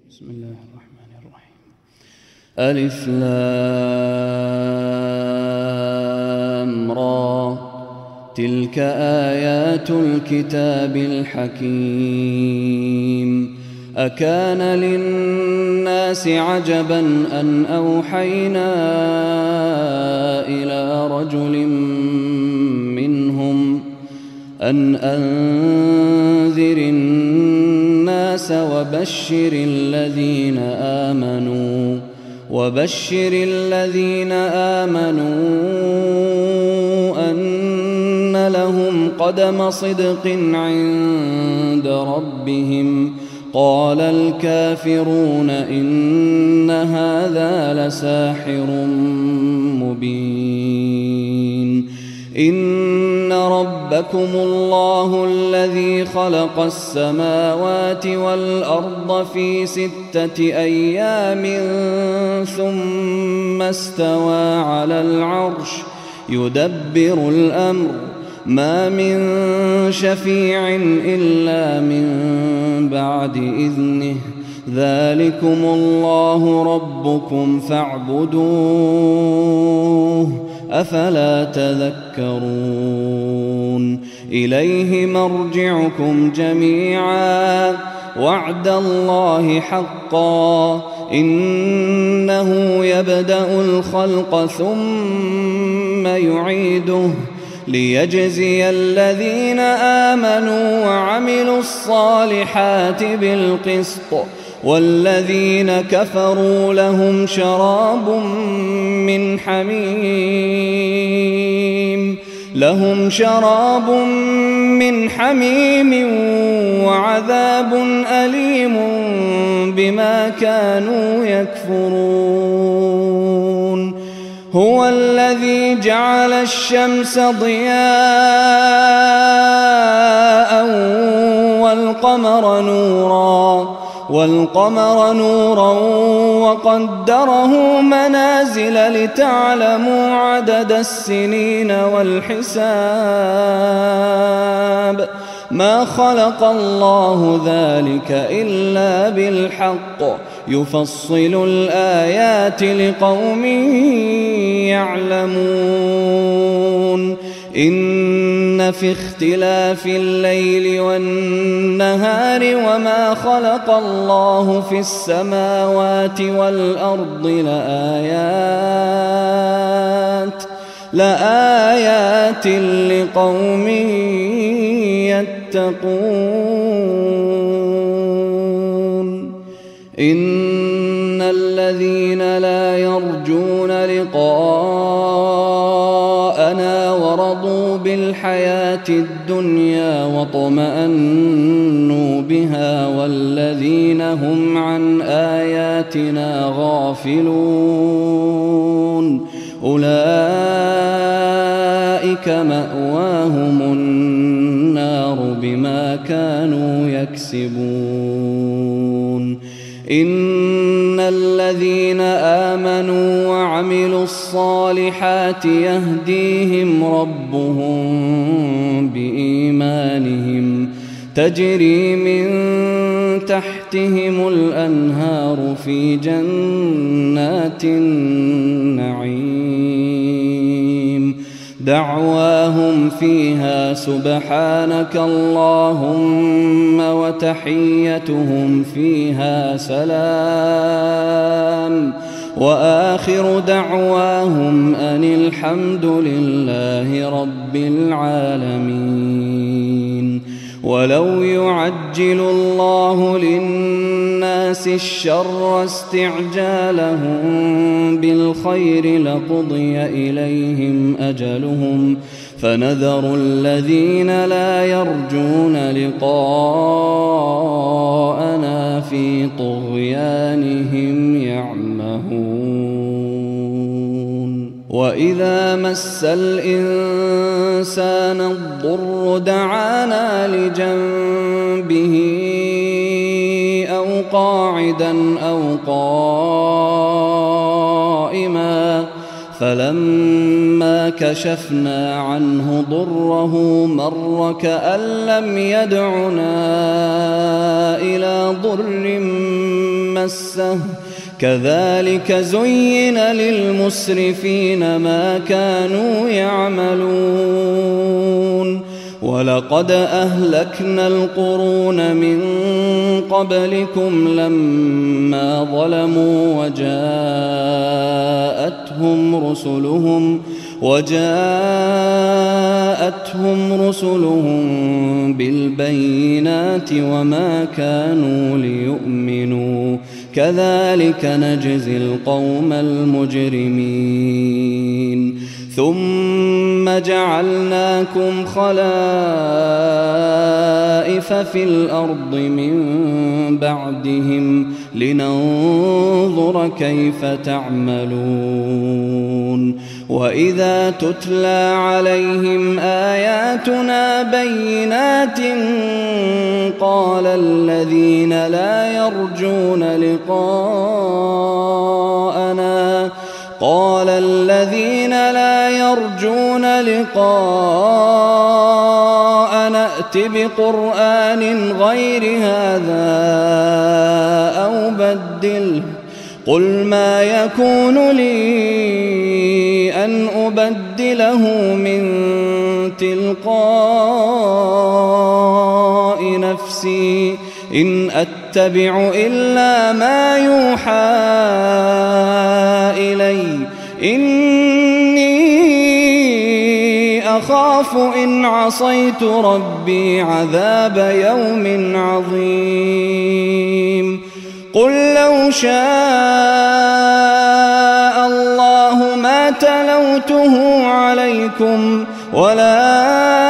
بسم الله الرحمن الرحيم. ألف لام را، تلك آيات الكتاب الحكيم. أكان للناس عجبا أن أوحينا إلى رجل منهم أن أنذر الناس وبشر الذين آمنوا أن لهم قدم صدق عند ربهم. قال الكافرون إن هذا لساحر مبين. إن ربكم الله الذي خلق السماوات والأرض في 6 أيام ثم استوى على العرش يدبر الأمر، ما من شفيع إلا من بعد إذنه، ذلكم الله ربكم فاعبدوه، أفلا تذكرون. إليه مرجعكم جميعا وعد الله حقا، إنه يبدأ الخلق ثم يعيده ليجزي الذين آمنوا وعملوا الصالحات بالقسط، والذين كفروا لهم شراب من حميم وعذاب أليم بما كانوا يكفرون. هو الذي جعل الشمس ضياء والقمر نورا وقدره منازل لتعلموا عدد السنين والحساب. ما خلق الله ذلك إلا بالحق، يفصل الآيات لقوم يعلمون. إن في اختلاف الليل والنهار وما خلق الله في السماوات والأرض لآيات لقوم يتقون. إن الذين لا يرجون لقاءنا ورضوا بالحياة الدنيا واطمأنوا بها والذين هم عن آياتنا غافلون أولئك مأواهم النار بما كانوا يكسبون. إن الذين آمنوا وعملوا الصالحات يهديهم ربهم بإيمانهم، تجري من تحتهم الأنهار في جنات النعيم. دعواهم فيها سبحانك اللهم وتحيتهم فيها سلام، وآخر دعواهم أن الحمد لله رب العالمين. ولو يعجل الله للناس الشر استعجالهم بالخير لقضي إليهم أجلهم، فنذر الذين لا يرجون لقاءنا في طغيانهم يعمهون. وإذا مس الإنسان الضر دعانا لجنبه أو قاعدا أو قائما فلما كشفنا عنه ضره مر كأن لم يدعنا إلى ضر مسه كذلك زين للمسرفين ما كانوا يعملون ولقد أهلكنا القرون من قبلكم لما ظلموا وجاءتهم رسلهم بالبينات وما كانوا ليؤمنوا كذلك نجزي القوم المجرمين ثم جعلناكم خلائف في الأرض من بعدهم لننظر كيف تعملون وإذا تتلى عليهم آياتنا بينات قال الذين لا يرجون لقاءنا ائت بقرآن غير هذا أو بدله قل ما يكون لي أن أبدله من تلقاء نفسي إن أتبع إلا ما يوحى إلي إني أخاف إن عصيت ربي عذاب يوم عظيم قل لو شاء الله ما تلوته عليكم ولا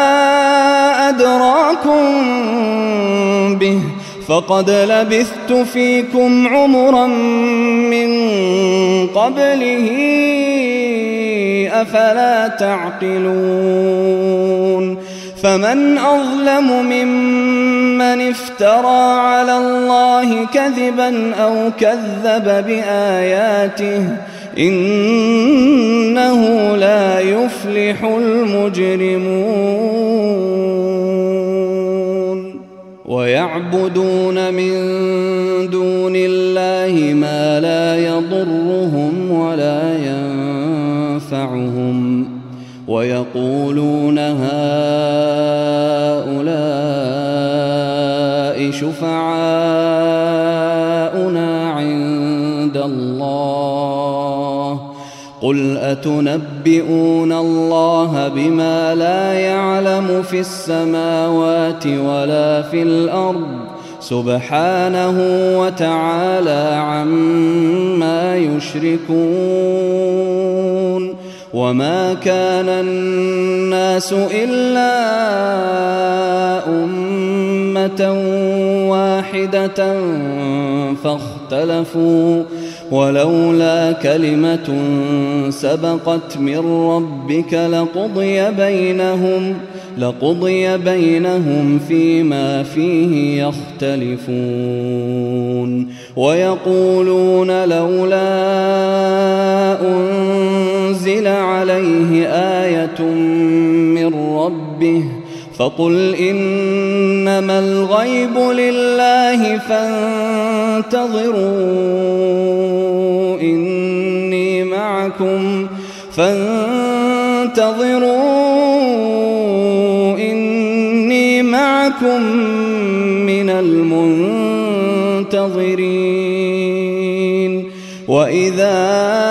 أدراكم به فقد لبثت فيكم عمرا من قبله أفلا تعقلون فمن أظلم ممن افترى على الله كذبا أو كذب بآياته إنه لا يفلح المجرمون ويعبدون من دون الله ما لا يضرهم ولا ينفعهم ويقولون هؤلاء شفعاؤنا عند الله قل أتنبئون الله بما لا يعلم في السماوات ولا في الأرض سبحانه وتعالى عما يشركون وما كان الناس إلا أمة واحدة فاختلفوا ولولا كلمة سبقت من ربك لقضي بينهم فيما فيه يختلفون ويقولون لولا أنزل عليه آية من ربه فقل إنما الغيب لله فانتظروا إني معكم من المنتظرين وإذا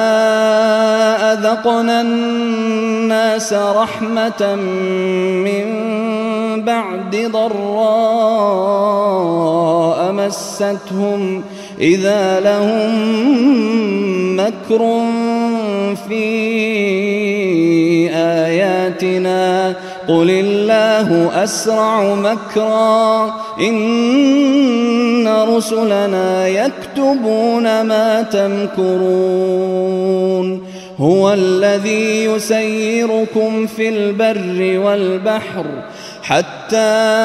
أذقنا الناس رحمة من بعد ضراء مستهم إذا لهم مكر في آياتنا قل الله أسرع مكرا إن رسلنا يكتبون ما تمكرون هو الذي يسيركم في البر والبحر حتى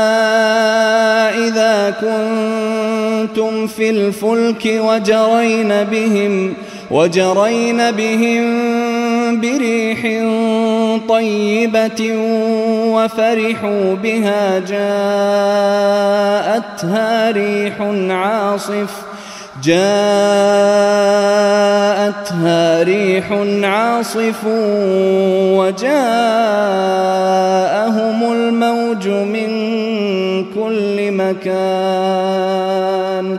إذا كنتم في الفلك وجرين بهم بريح طيبة وفرحوا بها جاءتها ريح عاصف وجاءهم الموج من كل مكان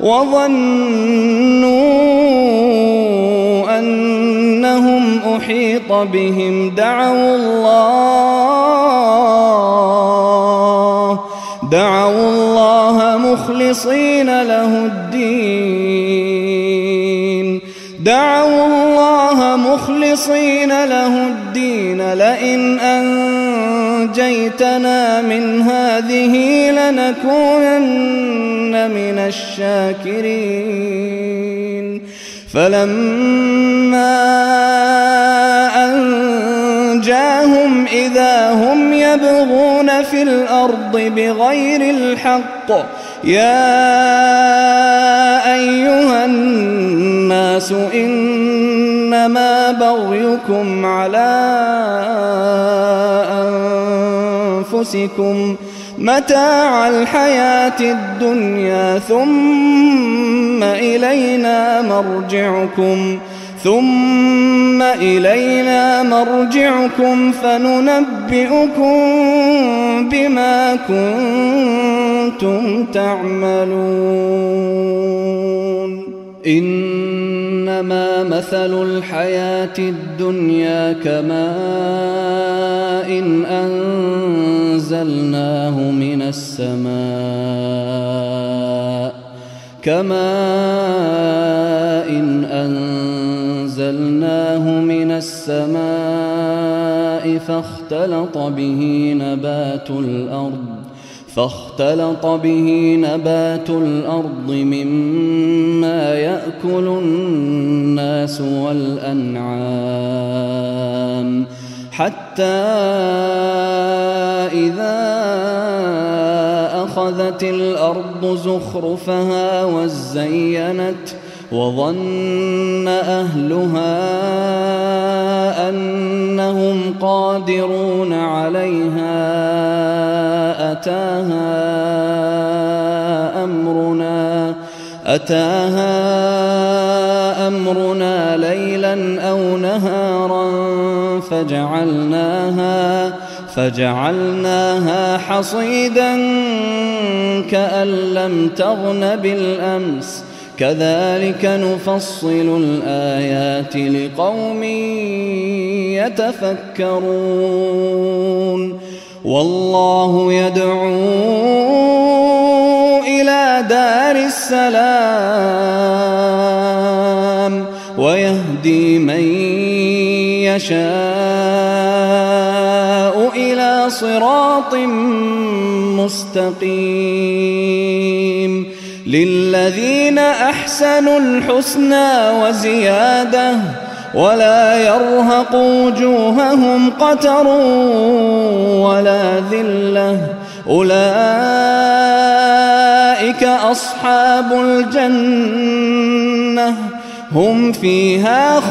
وظنوا أنهم أحيط بهم دعوا الله مخلصين له الدين لئن أنجيتنا من هذه لنكونن من الشاكرين فلما أنجاهم إذا هم يبغون في الأرض بغير الحق يا أيها الناس إنما بغيكم على أنفسكم متاع الحياة الدنيا ثم إلينا مرجعكم فننبئكم بما كنتم تعملون إنما مثل الحياة الدنيا كماء أنزلناه من السماء فاختلط به نبات الأرض مما يأكل الناس والأنعام حتى إذا أخذت الأرض زخرفها وزينت وظن أهلها أنهم قادرون عليها أتاها أمرنا ليلا أو نهارا فجعلناها حصيدا كأن لم تغن بالأمس كذلك نفصل الآيات لقوم يتفكرون والله يدعو إلى دار السلام ويهدي من يشاء إلى صراط مستقيم للذين أحسنوا الحسنى وزيادة ولا يرهق وجوههم قتر ولا ذلة أولئك أصحاب الجنة هم فيها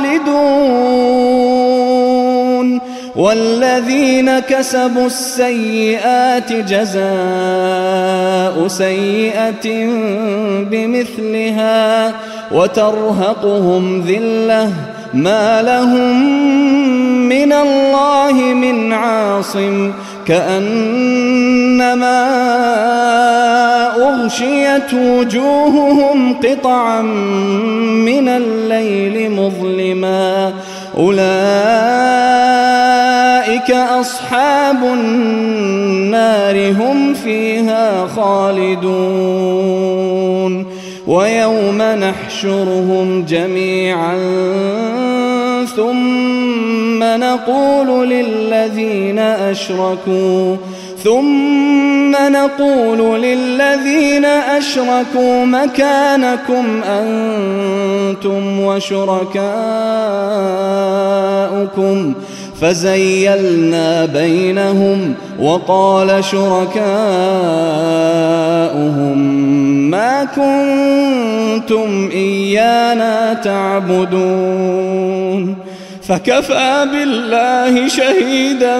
خالدون والذين كسبوا السيئات جزاء سيئة بمثلها وترهقهم ذلة ما لهم من الله من عاصم كأنما أغشيت وجوههم قطعا من الليل مظلما أولئك أصحاب النار هم فيها خالدون ويوم نحشرهم جميعا ثم نقول للذين أشركوا مكانكم أنتم وشركاؤكم فزيلنا بينهم وقال شركاؤهم ما كنتم إيانا تعبدون فكفى بالله شهيدا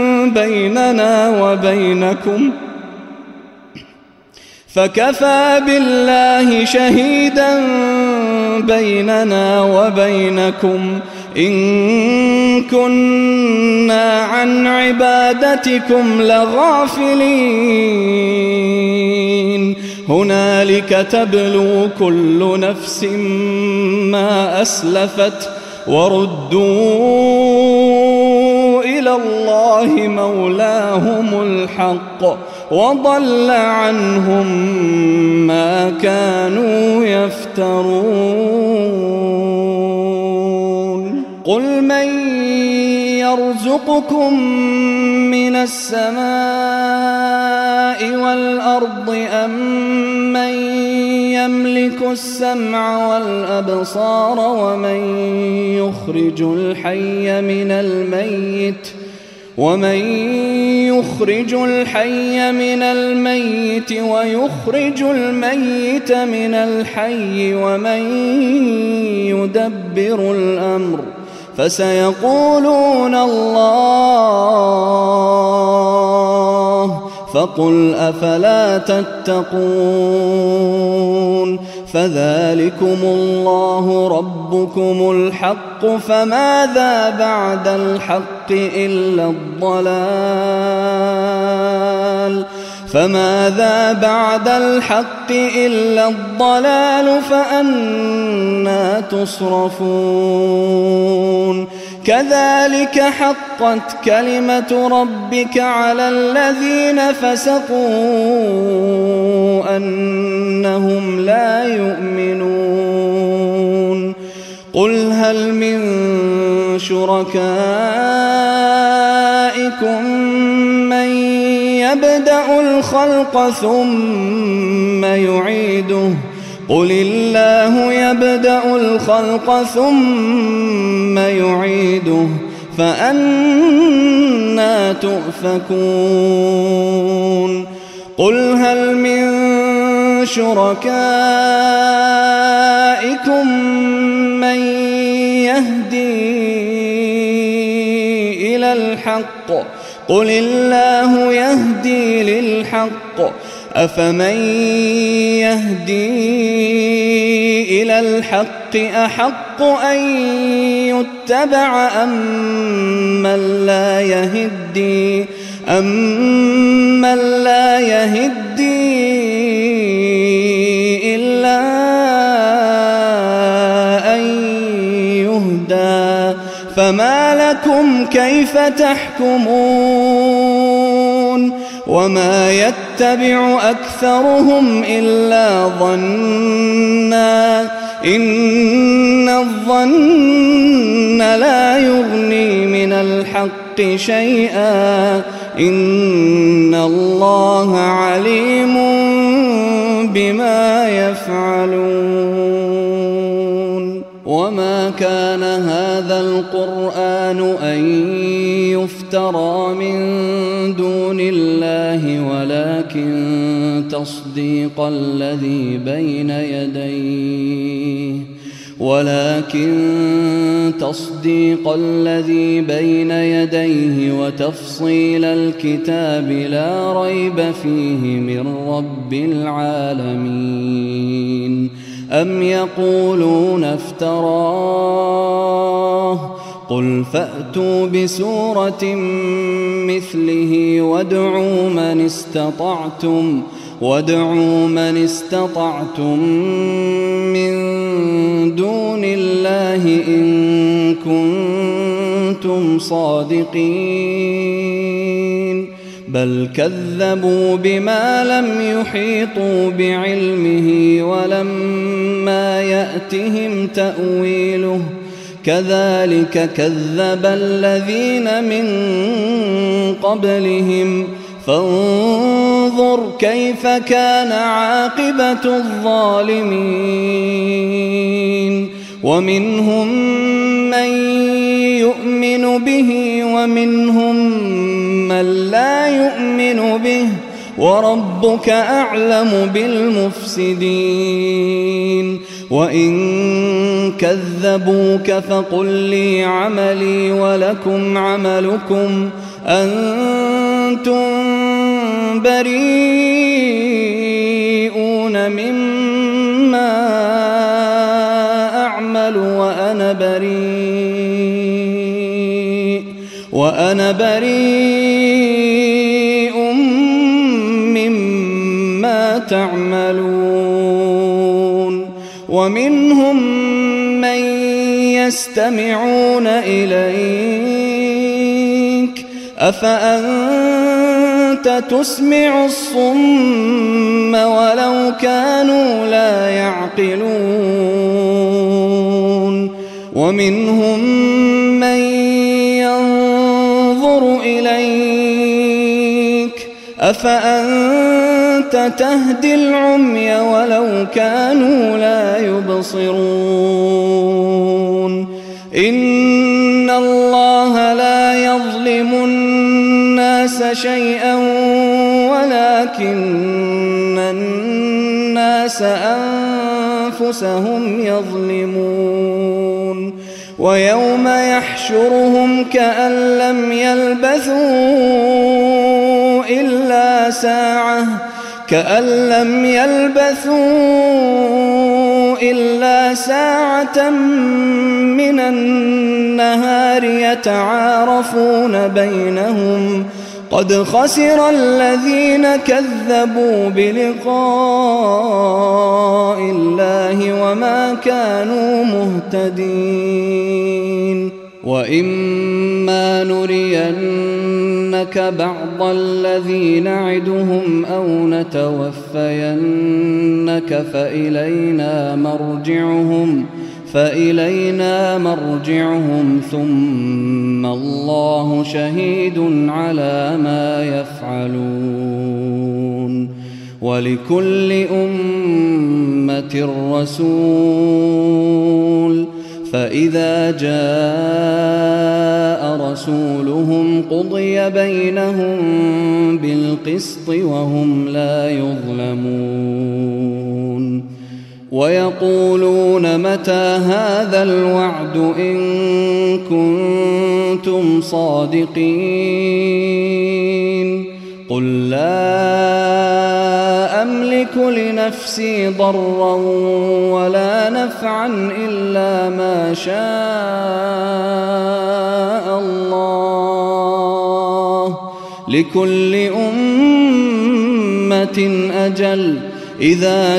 بيننا وبينكم إن كنا عن عبادتكم لغافلين هنالك تبلو كل نفس ما أسلفت وردوا إلى الله مولاهم الحق وضل عنهم ما كانوا يفترون قل من يرزقكم من السماء والأرض أم من يملك السمع والأبصار ومن يخرج الحي من الميت ويخرج الميت من الحي ومن يدبر الأمر فسيقولون الله فقل أفلا تتقون فذلكم الله ربكم الحق فماذا بعد الحق إلا الضلال فأنى تصرفون كذلك حقت كلمة ربك على الذين فسقوا أنهم لا يؤمنون قل هل من شركائكم من يبدأ الخلق ثم يعيده قل الله يبدأ الخلق ثم يعيده فأنى تؤفكون قل هل من شركائكم من يهدي إلى الحق قل الله يهدي للحق أفمن يهدي إلى الحق أحق أن يتبع أمن لا يهدي إلا أن يهدى فما لكم كيف تحكمون وما يتبع أكثرهم إلا ظنا إن الظن لا يغني من الحق شيئا إن الله عليم بما يفعلون وما كان هذا القرآن أن يفترى من دون الله ولكن تصديق الذي بين يديه وتفصيل الكتاب لا ريب فيه من رب العالمين أم يقولون افتراه قل فأتوا بسورة مثله وادعوا من استطعتم من دون الله إن كنتم صادقين بل كذبوا بما لم يحيطوا بعلمه ولما يأتهم تأويله كذلك كذب الذين من قبلهم فانظر كيف كان عاقبة الظالمين ومنهم من يؤمن به ومنهم من لا يؤمن به وربك أعلم بالمفسدين وإن كذبوك فقل لي عملي ولكم عملكم أنتم بريئون مما أعمل وأنا بريء مما تعملون ومنهم من يستمعون إليك أفأنت تسمع الصم ولو كانوا لا يعقلون ومنهم من ينظر إليك أفأنت تهدي العمي ولو كانوا لا يبصرون إن الله لا يظلم الناس شيئا ولكن الناس أنفسهم يظلمون ويوم يحشرهم كأن لم يلبثوا إلا ساعة من النهار يتعارفون بينهم قد خسر الذين كذبوا بلقاء الله وما كانوا مهتدين وإما نرينك بعض الذي نعدهم أو نتوفينك فإلينا مرجعهم ثم الله شهيد على ما يفعلون ولكل أمة رسول فإذا جاء رسولهم قضي بينهم بالقسط وهم لا يظلمون ويقولون متى هذا الوعد إن كنتم صادقين قل لا أملك لنفسي ضرا ولا نفعا إلا ما شاء الله لكل أمة أجل إذا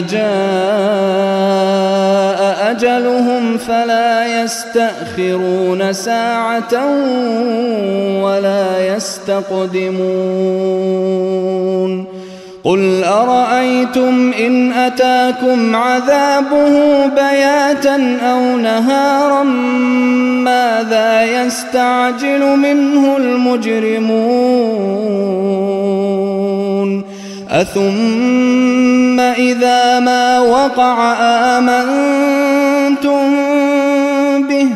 جاء أجلهم فلا يستأخرون ساعة ولا يستقدمون قل أرأيتم إن أتاكم عذابه بياتا أو نهارا ماذا يستعجل منه المجرمون أثم إذا ما وقع آمنتم به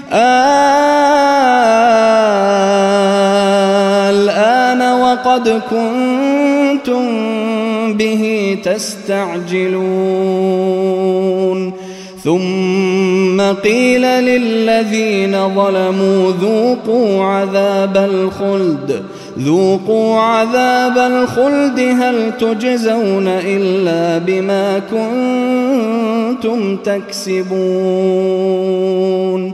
الآن وقد كنتم به تستعجلون ثم قيل للذين ظلموا ذوقوا عذاب الخلد هل تجزون إلا بما كنتم تكسبون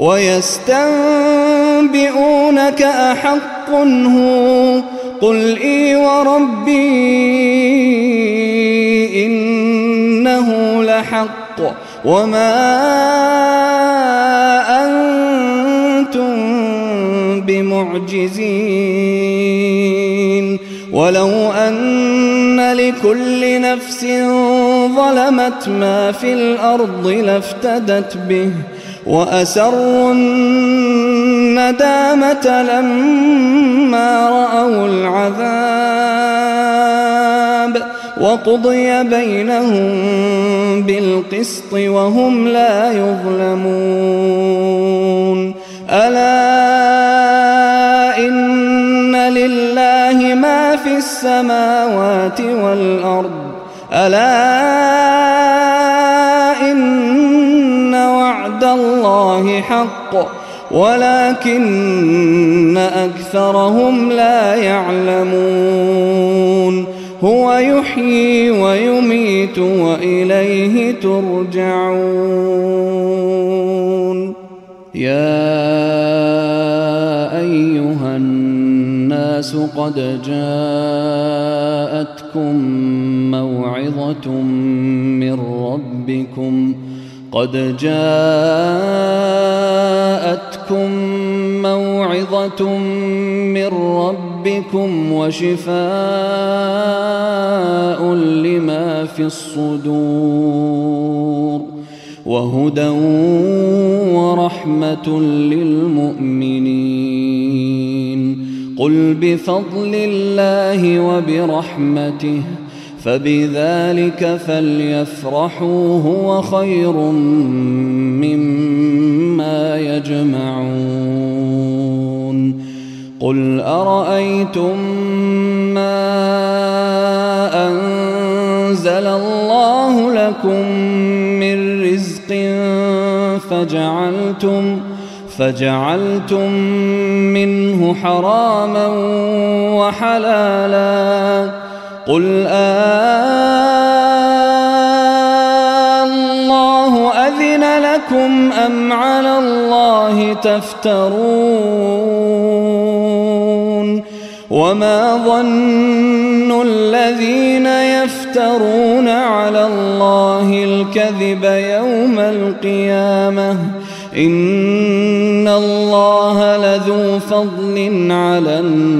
ويستنبئونك أحق هو قل إي وربي إنه لحق وما أنتم بمعجزين ولو أن لكل نفس ظلمت ما في الأرض لافتدت به وأسروا الندامة لما رأوا العذاب وقضي بينهم بالقسط وهم لا يظلمون ألا إن لله ما في السماوات والأرض ألا إن الله حق ولكن أكثرهم لا يعلمون هو يحيي ويميت وإليه ترجعون يا أيها الناس قد جاءتكم موعظة من ربكم وشفاء لما في الصدور وهدى ورحمة للمؤمنين قل بفضل الله وبرحمته فبذلك فليفرحوا هو خير مما يجمعون قل أرأيتم ما أنزل الله لكم من رزق فجعلتم منه حراما وحلالا قل الله أذن لكم أم على الله تفترون وما ظن الذين يفترون على الله الكذب يوم القيامة إن الله لذو فضل على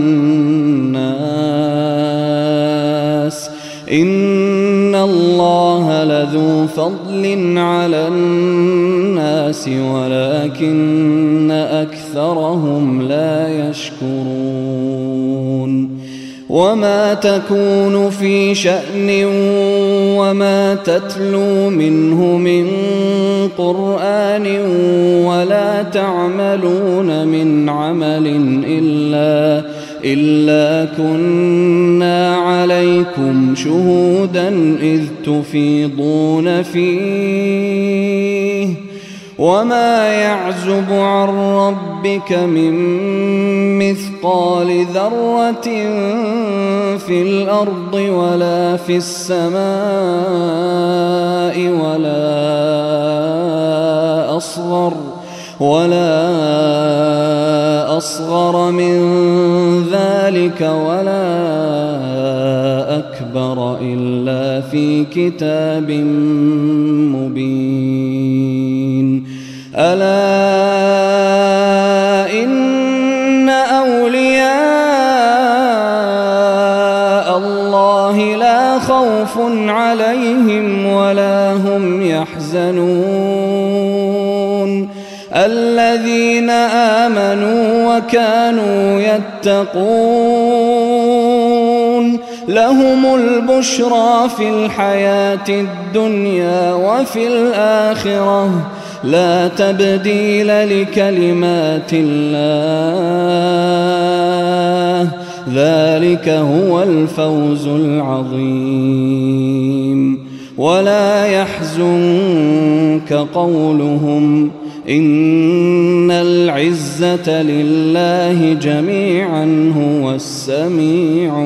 الناس ولكن أكثرهم لا يشكرون وما تكون في شأن وما تتلو منه من قرآن ولا تعملون من عمل إلا كنا عليكم شهودا إذ تفيضون فيه وما يعزب عن ربك من مثقال ذرة في الأرض ولا في السماء ولا أصغر من ذلك ولا أكبر إلا في كتاب مبين ألا إن أولياء الله لا خوف عليهم ولا هم يحزنون الذين آمنوا وكانوا يتقون لهم البشرى في الحياة الدنيا وفي الآخرة لا تبديل لكلمات الله ذلك هو الفوز العظيم ولا يحزنك قولهم إن العزة لله جميعا هو السميع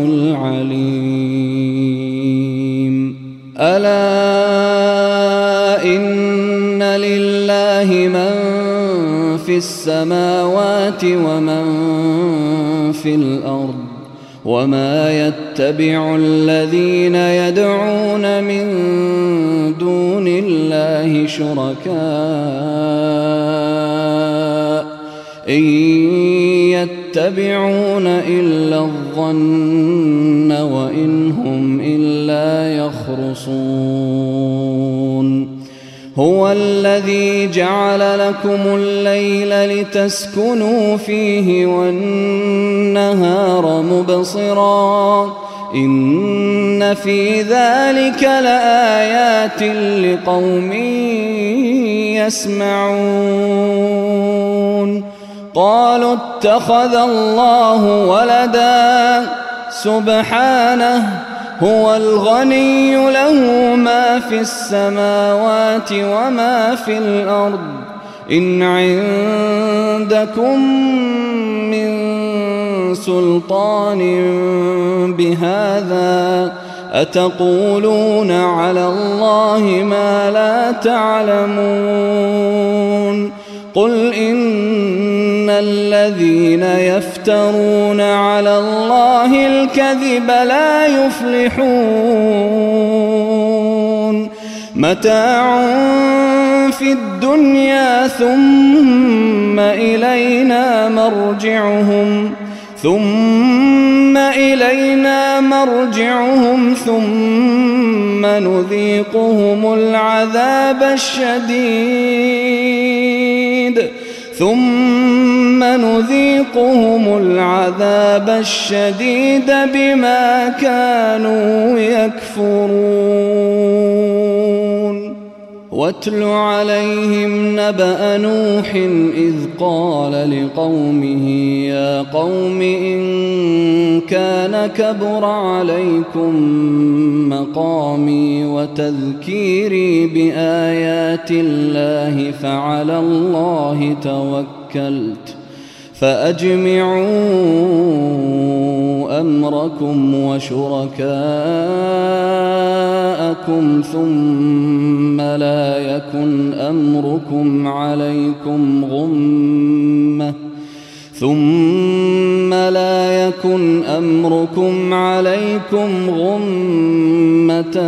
العليم ألا إن لله من في السماوات ومن في الأرض وما يتبع الذين يدعون من دون الله شركاء إن يتبعون إلا الظن وإن هم إلا يخرصون هو الذي جعل لكم الليل لتسكنوا فيه والنهار مبصرا إن في ذلك لآيات لقوم يسمعون قالوا اتخذ الله ولدا سبحانه هو الغني له ما في السماوات وما في الأرض إن عندكم من سلطان بهذا أتقولون على الله ما لا تعلمون قل إن الذين يفترون على الله الكذب لا يفلحون متاع في الدنيا ثم إلينا مرجعهم ثم نذيقهم العذاب الشديد بما كانوا يكفرون واتل عليهم نبأ نوح إذ قال لقومه يا قوم إن كان كبر عليكم مقامي وتذكيري بآيات الله فعلى الله توكلت فأجمعوا أمركم وشركاءكم ثم لا يكن أمركم عليكم غمة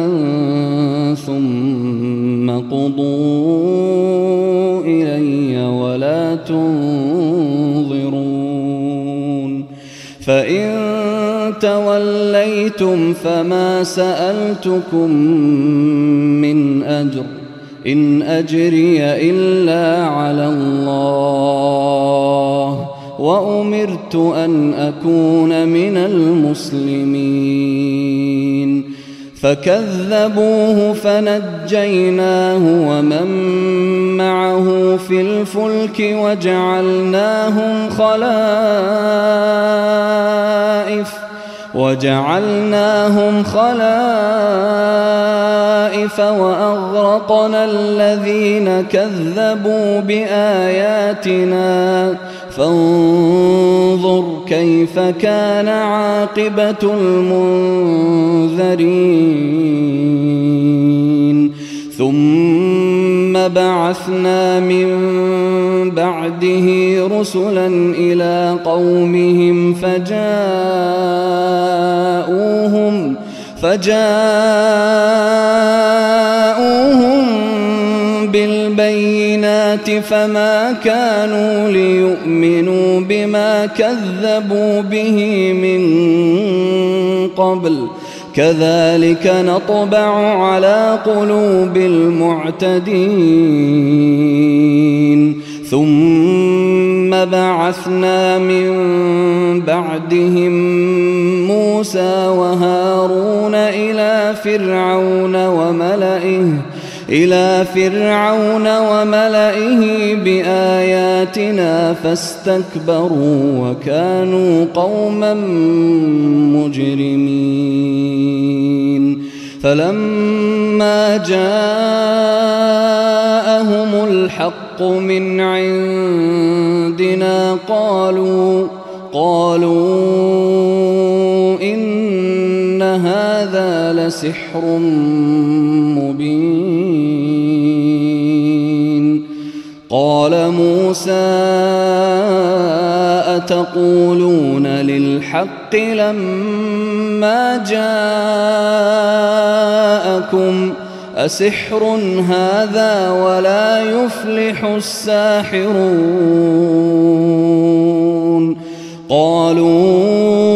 ثم قضوا إلي ولا تنظرون فإن توليتم فما سألتكم من أجر إن أجري إلا على الله وأمرت أن أكون من المسلمين فكذبوه فنجيناه ومن معه في الفلك وجعلناهم خلائف وأغرقنا الذين كذبوا بآياتنا فانظر كيف كان عاقبة المنذرين ثم بعثنا من بعده رسلا إلى قومهم فجاءوهم بالبينات فما كانوا ليؤمنوا بما كذبوا به من قبل كذلك نطبع على قلوب المعتدين ثم بعثنا من بعدهم موسى وهارون إلى فرعون وملئه بآياتنا فاستكبروا وكانوا قوما مجرمين فلما جاءهم الحق من عندنا قالوا إن هذا لسحر مبين قال موسى أتقولون للحق لما جاءكم أسحر هذا ولا يفلح الساحرون قالوا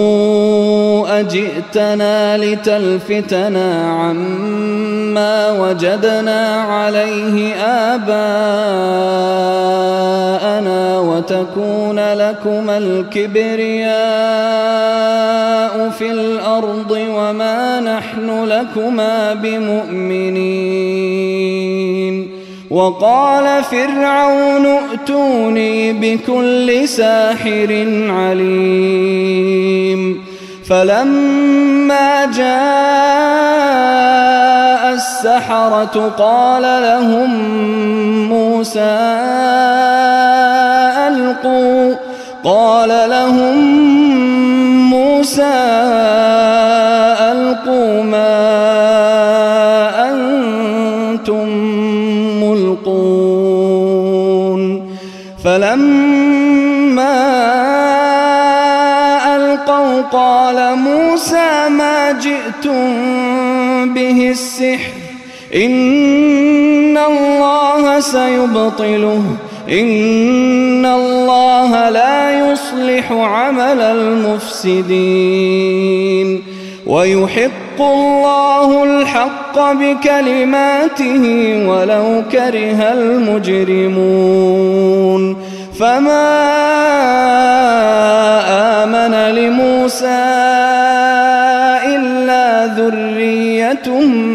أجئتنا لتلفتنا عما وجدنا عليه آباءنا وتكون لكما الكبرياء في الأرض وما نحن لكما بمؤمنين وقال فرعون ائتوني بكل ساحر عليم فلما جاء السحرة قال لهم موسى فلما ألقوا قال موسى ما جئتم به السحر إن الله سيبطله إن الله لا يصلح عمل المفسدين ويحق الله الحق بكلماته ولو كره المجرمون فما آمن لموسى إلا ذرية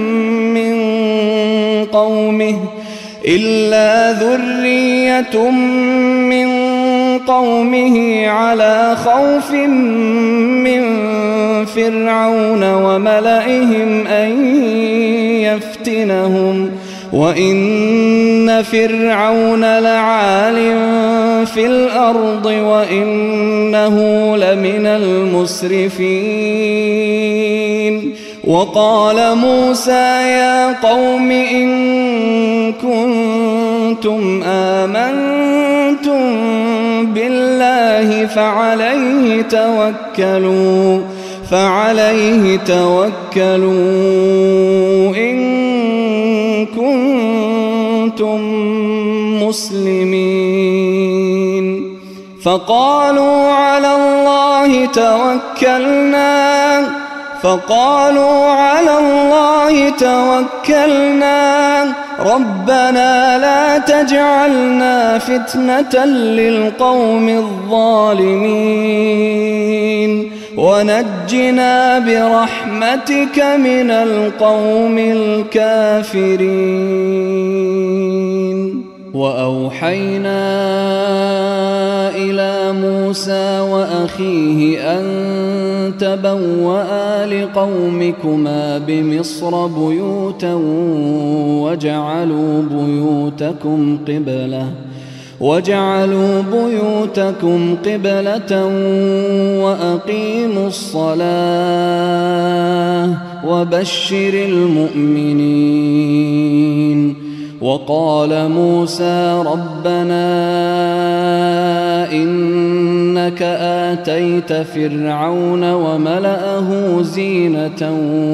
من قومه على خوف من فرعون وملئهم أن يفتنهم وإن فرعون لعال في الأرض وإنه لمن المسرفين وقال موسى يا قوم إن كنتم آمنتم بالله فعليه توكلوا إن كنتم مسلمين فقالوا على الله توكلنا ربنا لا تجعلنا فتنة للقوم الظالمين ونجنا برحمتك من القوم الكافرين وأوحينا إلى موسى وأخيه أن تبوأ لقومكما بمصر بيوتا وجعلوا بيوتكم قبلة وأقيموا الصلاة وبشر المؤمنين وقال موسى ربنا إنك آتيت فرعون وملأه زينة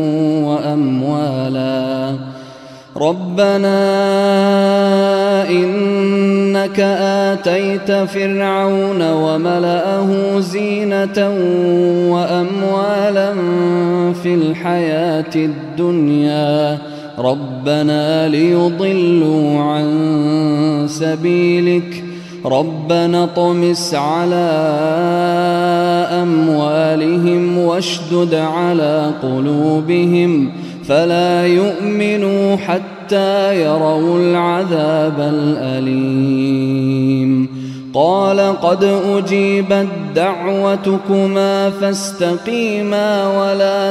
وأموالا في الحياة الدنيا ربنا ليضلوا عن سبيلك ربنا اطمس على أموالهم واشدد على قلوبهم فلا يؤمنوا حتى يروا العذاب الأليم قال قد أجيبت دعوتكما فاستقيما ولا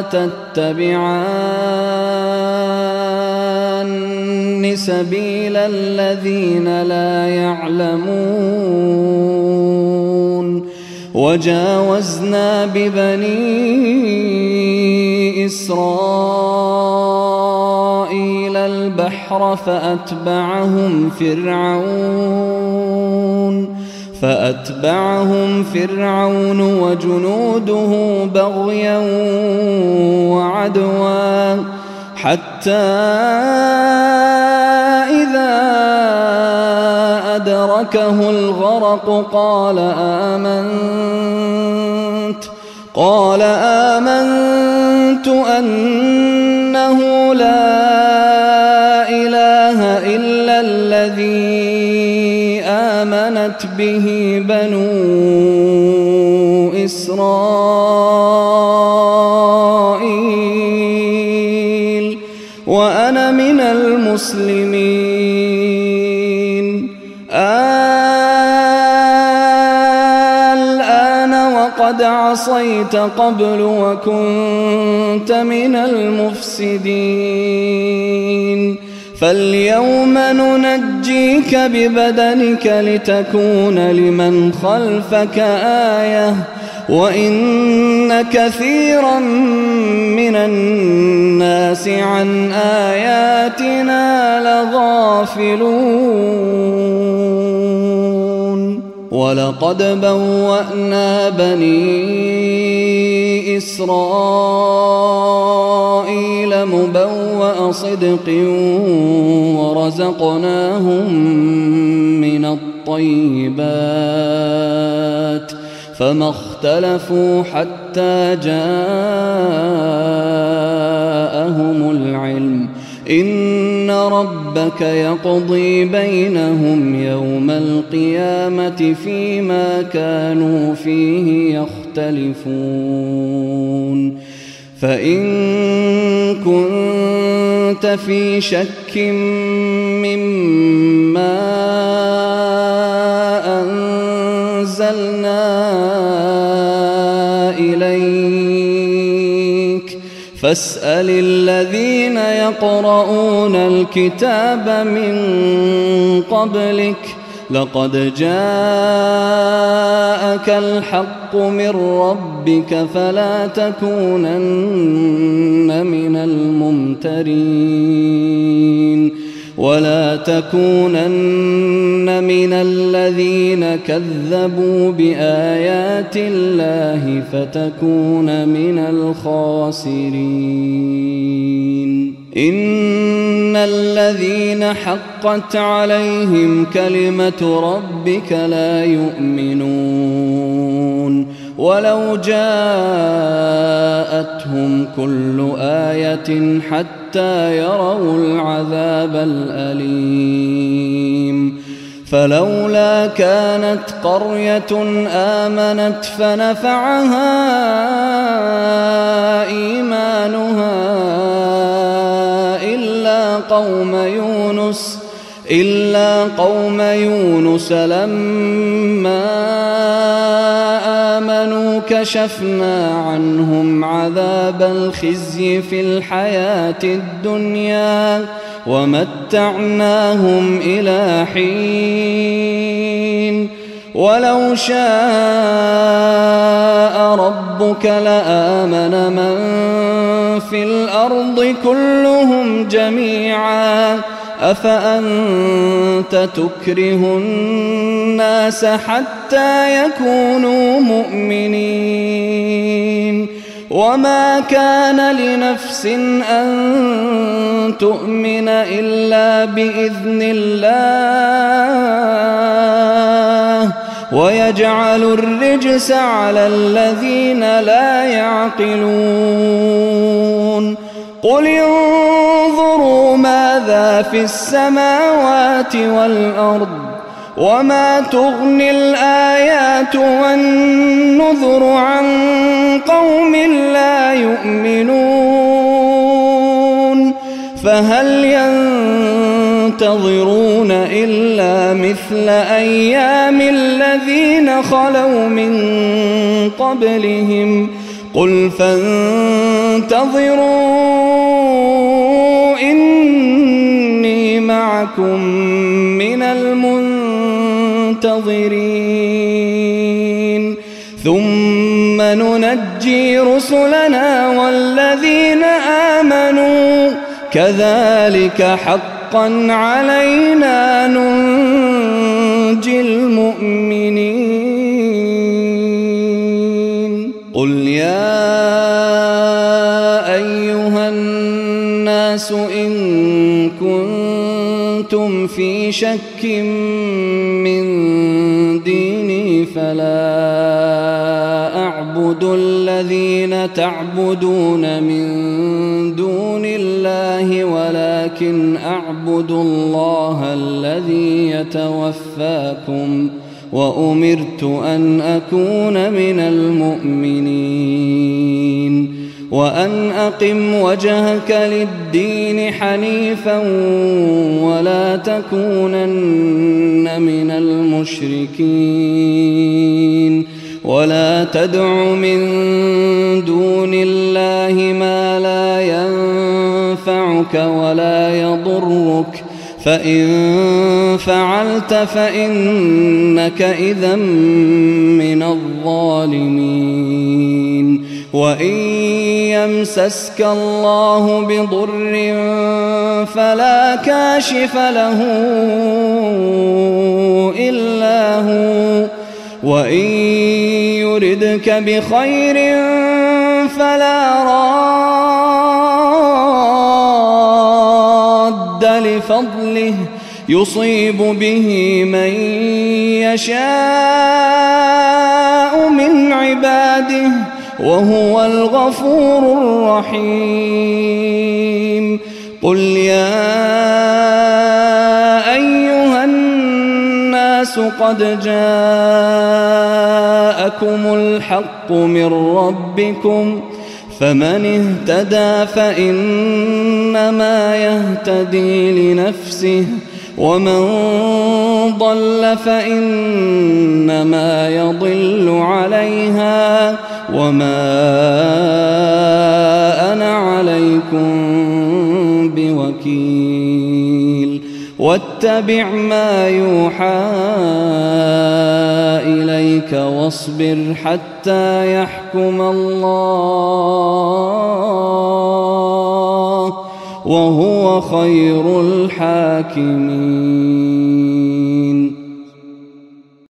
تتبعان سبيل الذين لا يعلمون وجاوزنا ببني إسرائيل البحر فأتبعهم فرعون وجنوده بغيا وعدوا حتى إذا أدركه الغرق قال آمنت أنه لا إله إلا الذي آمنت به بنو إسرائيل وأنا من المسلمين الآن وقد عصيت قبل وكنت من المفسدين فاليوم ننجيك ببدنك لتكون لمن خلفك آية وإن كثيرا من الناس عن آياتنا لغافلون ولقد بوأنا بني إسرائيل مبوأ صدق ورزقناهم من الطيبات فما اختلفوا حتى جاءهم العلم إن ربك يقضي بينهم يوم القيامة فيما كانوا فيه يختلفون فإن كنت في شك مما أنزلنا إليك فاسأل الذين يقرؤون الكتاب من قبلك لقد جاءك الحق من ربك فلا تكونن من الممترين ولا تكونن من الذين كذبوا بآيات الله فتكون من الخاسرين إن الذين حقت عليهم كلمة ربك لا يؤمنون ولو جاءتهم كل آية حتى يروا العذاب الأليم فلولا كانت قرية آمنت فنفعها إيمانها إلا قوم يونس لما آمنوا كشفنا عنهم عذاب الخزي في الحياة الدنيا ومتعناهم إلى حين ولو شاء ربك لآمن من في الأرض كلهم جميعا أفأنت تكره الناس حتى يكونوا مؤمنين وما كان لنفس أن تؤمن إلا بإذن الله ويجعل الرجس على الذين لا يعقلون قل انظروا ماذا في السماوات والأرض وما تغني الآيات والنذر عن قوم لا يؤمنون فهل ينتظرون إلا مثل أيام الذين خلوا من قبلهم قل فانتظروا إني معكم من المنتظرين ثم ننجي رسلنا والذين آمنوا كذلك حقا علينا ننجي المؤمنين قل يا أيها الناس إن كنتم في شك من ديني فلا أعبد الذين تعبدون من دون الله ولكن أعبد الله الذي يتوفاكم وأمرت أن أكون من المؤمنين وأن أقم وجهك للدين حنيفا ولا تكونن من المشركين ولا تدع من دون الله ما لا ينفعك ولا يضرك فإن فعلت فإنك إذا من الظالمين وإن يمسسك الله بضر فلا كاشف له إلا هو وإن يردك بخير فلا راد لفضله يصيب به من يشاء من عباده وهو الغفور الرحيم قل يا أيها الناس قد جاءكم الحق من ربكم فمن اهتدى فإنما يهتدي لنفسه ومن ضل فإنما يضل عليها وما أنا عليكم بوكيل واتبع ما يوحى إليك واصبر حتى يحكم الله وهو خير الحاكمين.